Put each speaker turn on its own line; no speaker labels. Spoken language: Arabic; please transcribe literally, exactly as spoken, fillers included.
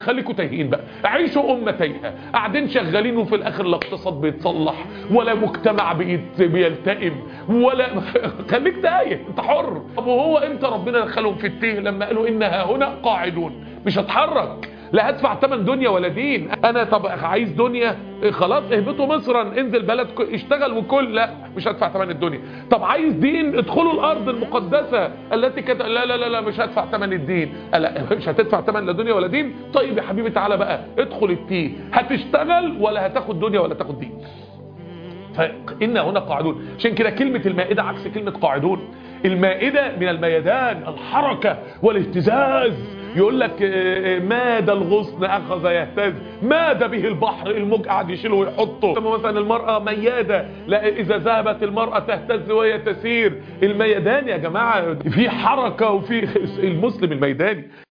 خليكوا تايهين بقى، عيشوا أمة تايهة قاعدين شغالين وفي الآخر لا اقتصاد بيتصلح ولا مجتمع بيت بيلتئم ولا خليك تايه، انت حر. طب وهو امتى ربنا دخلهم في التيه؟ لما قالوا إن ها هنا قاعدون، مش هتحرك، لا هدفع ثمن دنيا ولا دين. انا طب عايز دنيا، خلاص اهبطوا مصرا، انزل بلد اشتغل وكل، لا مش هدفع ثمن الدنيا. طب عايز دين، ادخلوا الارض المقدسه التي كت... لا لا لا لا مش هدفع ثمن الدين. لا مش هتدفع ثمن لا دنيا ولا دين. طيب يا حبيبي تعالى بقى ادخل التيه، هتشتغل ولا هتاخد دنيا ولا تاخد دين؟ فإن هنا قاعدون. عشان كده كلمة المائدة عكس كلمة قاعدون. المائدة من الميدان، الحركة والاهتزاز. يقول لك ماد الغصن أخذ يهتز، ماد به البحر، الموج قاعد يشيله ويحطه. مثلا المرأة ميادة، لا إذا ذهبت المرأة تهتز وهي تسير. الميدان يا جماعة في حركة، وفي المسلم الميداني.